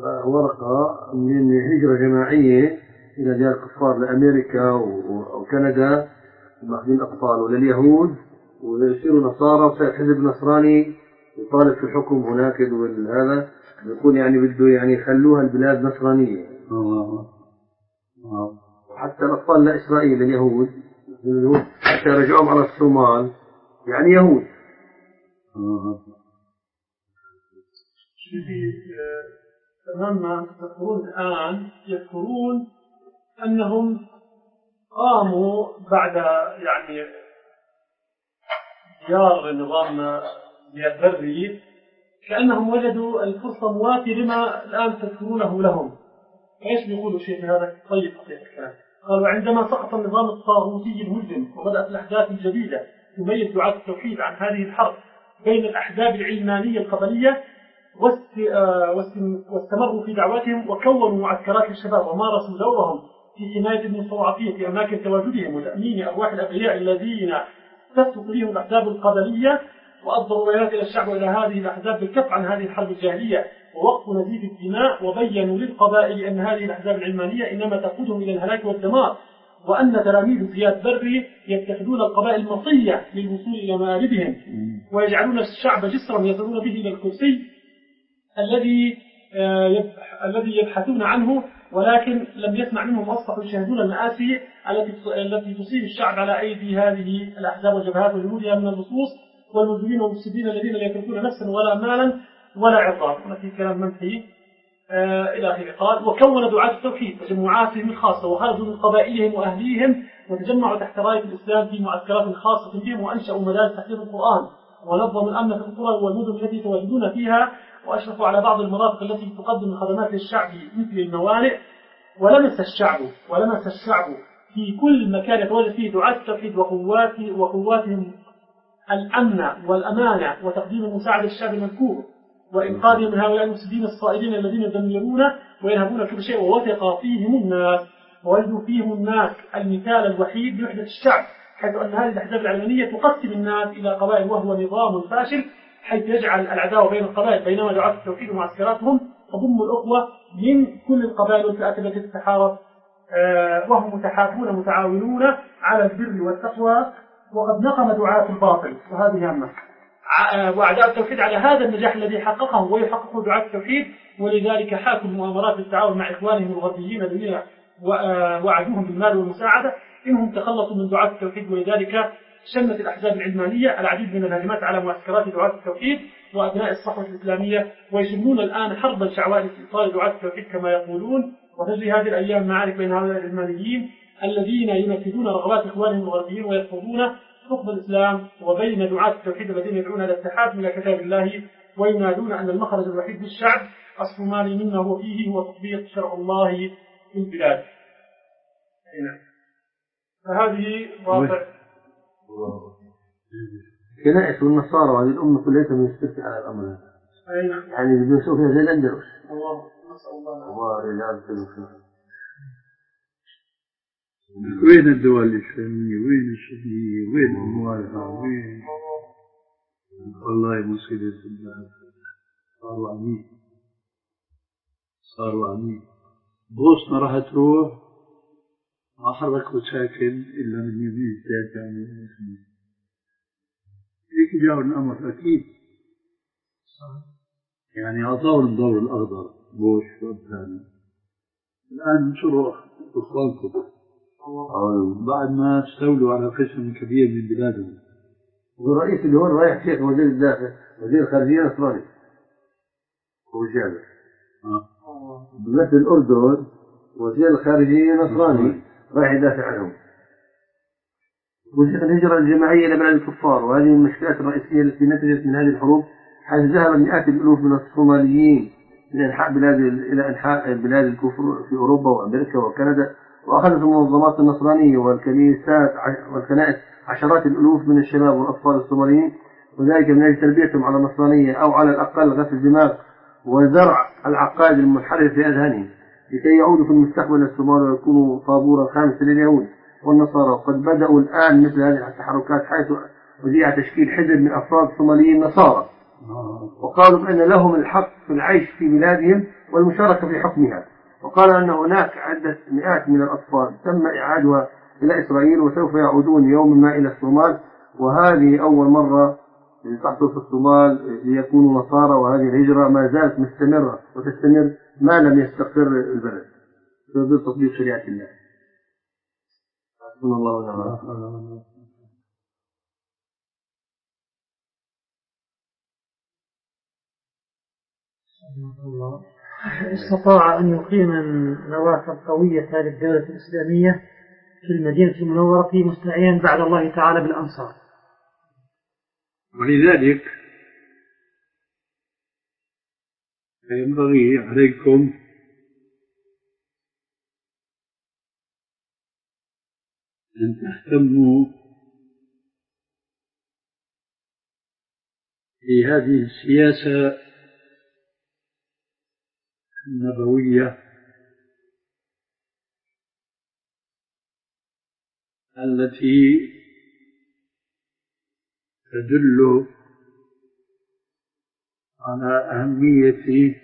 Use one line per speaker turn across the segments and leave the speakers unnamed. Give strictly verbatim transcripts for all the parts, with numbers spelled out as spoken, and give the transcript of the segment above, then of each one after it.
ورقة من هجرة جماعية إلى ديار الكفار لأمريكا وكندا، ماخذين أطفال ولليهود ويصيروا نصارى، وصار حزب نصراني يطالب في الحكم هناك. هذا يقول يعني بده يعني يخلوها البلاد نصرانية. وحتى الأطفال لإسرائيل اليهود حتى رجعهم على الصومال يعني يهود.
تمام. ما تذكرون الآن يذكرون أنهم قاموا بعد يعني ديار نظام بري كأنهم وجدوا الفرصة موافية لما الآن تذكرونه لهم. ايش بيقولوا شيء في هذا طيب حقيقة الكلام؟ قالوا عندما سقط النظام الطاغوتي المجرم وبدأت الأحداث الجديدة تميز دعاة التوحيد عن هذه الحرب بين الأحزاب العلمانية القبلية، واستمروا في دعوتهم وكونوا معسكرات للشباب ومارسوا دورهم في حماية المستضعفين في أماكن تواجدهم وتأمين أرواح الأبرياء الذين تسلط بهم الأحزاب القبلية، وأصدروا بيانات إلى الشعب وإلى هذه الأحزاب بالكف عن هذه الحرب الجاهلية ووقف نزيف الدماء، وبينوا للقبائل أن هذه الأحزاب العلمانية إنما تقودهم إلى الهلاك والدمار، وأن تلاميذ زياد بري يتخذون القبائل مطية للوصول إلى مآربهم، ويجعلون الشعب جسرا يصلون به إلى الكرسي الذي الذي يبحثون عنه، ولكن لم يسمع منهم أصبحوا يشاهدون المآسي التي تصيب الشعب على أيدي هذه الأحزاب والجبهات وجنودها من اللصوص والمجرمين والمفسدين الذين لا يتركون نفسا ولا مالا ولا عقاب. هنا في كلام منفي آه إلى آخره. قال وكون دعاة التوحيد تجمعاتهم الخاصة وخرجوا من قبائلهم وأهليهم وتجمعوا تحت راية الإسلام في معسكرات خاصة بهم، وأنشأوا مدارس تحفيظ القرآن، ونظموا الأمن في القرى والمدن التي يتواجدون فيها، وأشرفوا على بعض المرافق التي تقدم الخدمات للشعب مثل الموانئ. ولمس الشعب ولمس الشعب في كل مكان يتواجد فيه دعاة التوحيد وقوات وقواتهم الأمن والأمانة وتقديم المساعدة للشعب المنكوب وإنقاذهم من هؤلاء المفسدين الصائدين الذين يدمرون وينهبون كل شيء. ووثق فيهم الناس ووجدوا فيهم الناس المثال الوحيد لوحدة الشعب، حيث أن هذه الأحزاب العلمانية تقسم الناس إلى قبائل، وهو نظام فاشل حيث يجعل الأعداء بين القبائل، بينما دعاة التوحيد ومعسكراتهم تضم الأخوة من كل القبائل والفئات التي تتحارب، وهم متحابون متعاونون على البر والتقوى. وقد نقم دعاة الباطل وهذه همة وأعداء التوحيد على هذا النجاح الذي حققه ويحققه دعاة التوحيد، ولذلك حاكوا المؤامرات بالتعاون مع إخوانهم الغربيين الذين وعدوهم بالمال والمساعدة إنهم تخلصوا من دعاة التوحيد. ولذلك شنت الأحزاب العلمانية العديد من الهجمات على معسكرات دعاة التوحيد وأبناء الصحوة الإسلامية، ويشنون الآن حربا شعواء لاستئصال دعاة التوحيد كما يقولون. وتجري هذه الأيام معارك بين هؤلاء العلمانيين الذين ينفذون رغبات إخوانهم الغربيين ويرفضون حكم الإسلام، وبين دعاة التوحيد الذين يدعون إلى الاتحاد من كتاب الله وينادون أن المخرج الوحيد للشعب الصومالي مما هو فيه هو تطبيق شرع الله في البلاد. فهذه واقع
كنائس والنصارى وهذه الأمة كلها من يستفتح على الأمر هذا، يعني بدون يشوف فيها زي الأندلس.
الله نسأل الله
الله رجال كذا.
وين الدول الإسلامية؟ وين السعودية؟ وين الموالفة؟ وين؟ والله مصيبة الله. صاروا عميد صاروا عميد بوسنا راح تروح ما حركوا ساكن إلا من يمين ثلاثة يعني هيك جاءوا الأمر أكيد. يعني أعطاهم الدور الأخضر بوش وأبتاني. الآن شو روح إخوانكم بعد ما استولوا على قسم كبير من بلادهم.
والرئيس اللي هو رايح شيخ وزير الداخل وزير الخارجية نصراني هو جابر. آه. بمثل الأردن وزير الخارجية نصراني رايح يدافع عنهم. وزير الهجرة الجماعية لبلاد الكفار، وهذه من المشكلات الرئيسية التي نتجت من هذه الحروب، حيث ذهب مئات الألوف من الصوماليين إلى أنحاء بلاد إلى أنحاء بلاد الكفر في أوروبا وأمريكا وكندا، وأخذت المنظمات النصرانية والكنيسات والكنائس عشرات الألوف من الشباب والأطفال الصوماليين، وذلك من أجل تربيتهم على النصرانية أو على الأقل غسل الدماغ وزرع العقائد المنحرفة في أذهانهم لكي يعودوا في المستقبل للصومال ويكونوا طابورا خامسا لليهود والنصارى. وقد بدأوا الآن مثل هذه التحركات، حيث وزيع تشكيل حزب من أفراد صوماليين نصارى وقالوا بأن لهم الحق في العيش في بلادهم والمشاركة في حكمها. وقال أن هناك عدة مئات من الأطفال تم إعادها إلى إسرائيل وسوف يعودون يوما ما إلى الصومال، وهذه أول مرة تحصل في الصومال ليكونوا نصارى، وهذه الهجرة ما زالت مستمرة وتستمر ما لم يستقر البلد بسبب تطبيق شريعة الله. حسبنا الله ونعم الوكيل.
الله استطاع أن يقيم النواة القوية هذه الدولة الإسلامية في المدينة المنورة مستعينا بعد الله تعالى بالأنصار،
ولذلك ينبغي عليكم أن تهتموا بهذه السياسة النبوية التي تدل على أهمية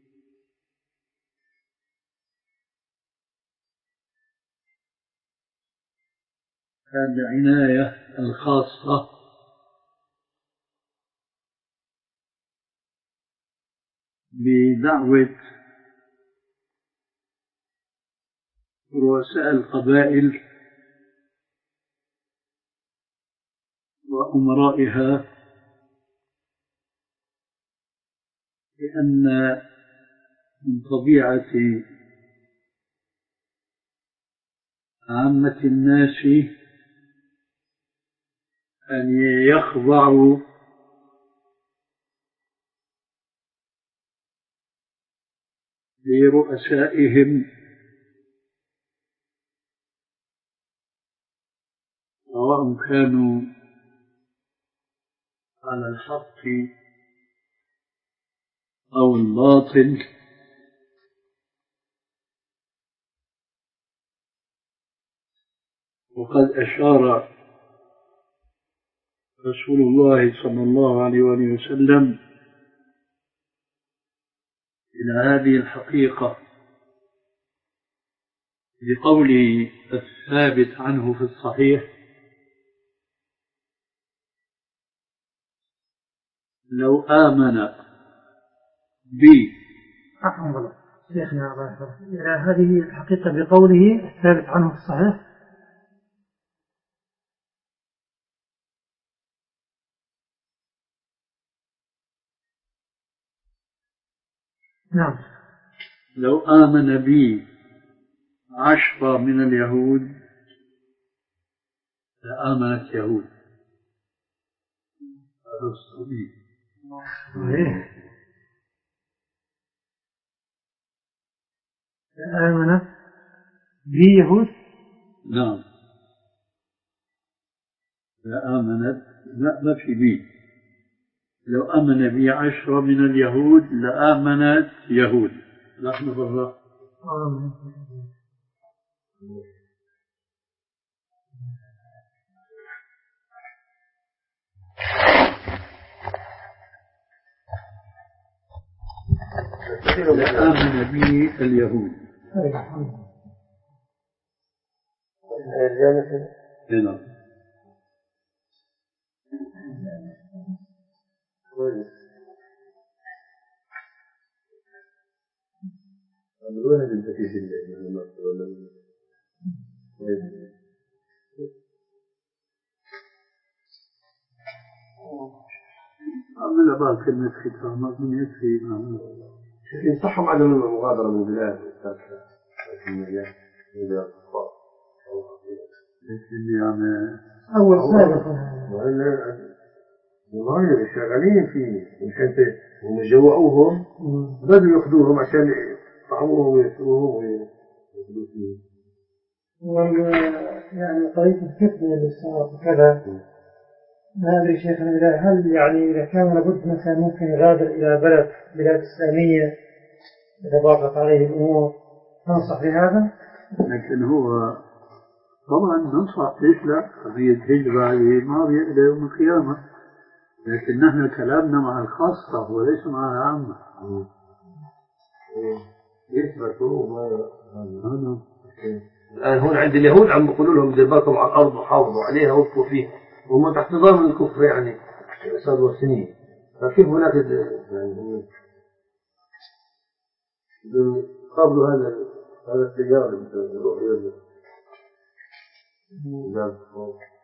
العناية الخاصة بدعوة رؤساء القبائل وأمرائها، لأن من طبيعة عامة الناس أن يخضعوا لرؤسائهم سواء كانوا على الحق أو الباطل. وقد أشار رسول الله صلى الله عليه وسلم إلى هذه الحقيقة بقوله الثابت عنه في الصحيح: لو آمن بي
أحمد شيخنا إلى هذه الحقيقة بقوله الثابت عنه في الصحيح. نعم.
لو آمن بي عشرة من اليهود لآمنت يهود. هذا الصحيح.
آمن بي يهود.
نعم. لآمنت لا ما في بي. لو آمن بي عشرة من اليهود لآمنت يهود. نحن بالله. لآمن بي اليهود. هنا
وين التكييف اللي مصر ولا
عمل بعض كلمة ختام من يكفي.
لكن صحهم عدم المغادرة من البلاد في المجال إلى الكفار
لكن يعني
أول سابقا
المغير شغالين فيه مشان هم جوعوهم بدوا يأخذوهم عشان يطعموهم ويسووهم ويأخذوا فيهم.
يعني طريقة الفتنة اللي صارت وكذا ما أدري شيخنا هل يعني إذا كان لابد مثلا ممكن يغادر إلى بلد بلاد إسلامية إذا ضاقت عليه الأمور تنصح بهذا؟
لكن هو طبعا ننصح ليش لا؟ قضية هجرة ما بيقدر يوم القيامة، لكن نحن كلامنا مع الخاصة وليس مع العامة.
يثبت الآن هون عند اليهود عم بيقولوا لهم دير بالكم على الأرض وحافظوا عليها وابقوا فيها وهم تحت نظام الكفر يعني صار سنين. فكيف هناك يعني قبلوا هذا هذا التيار اللي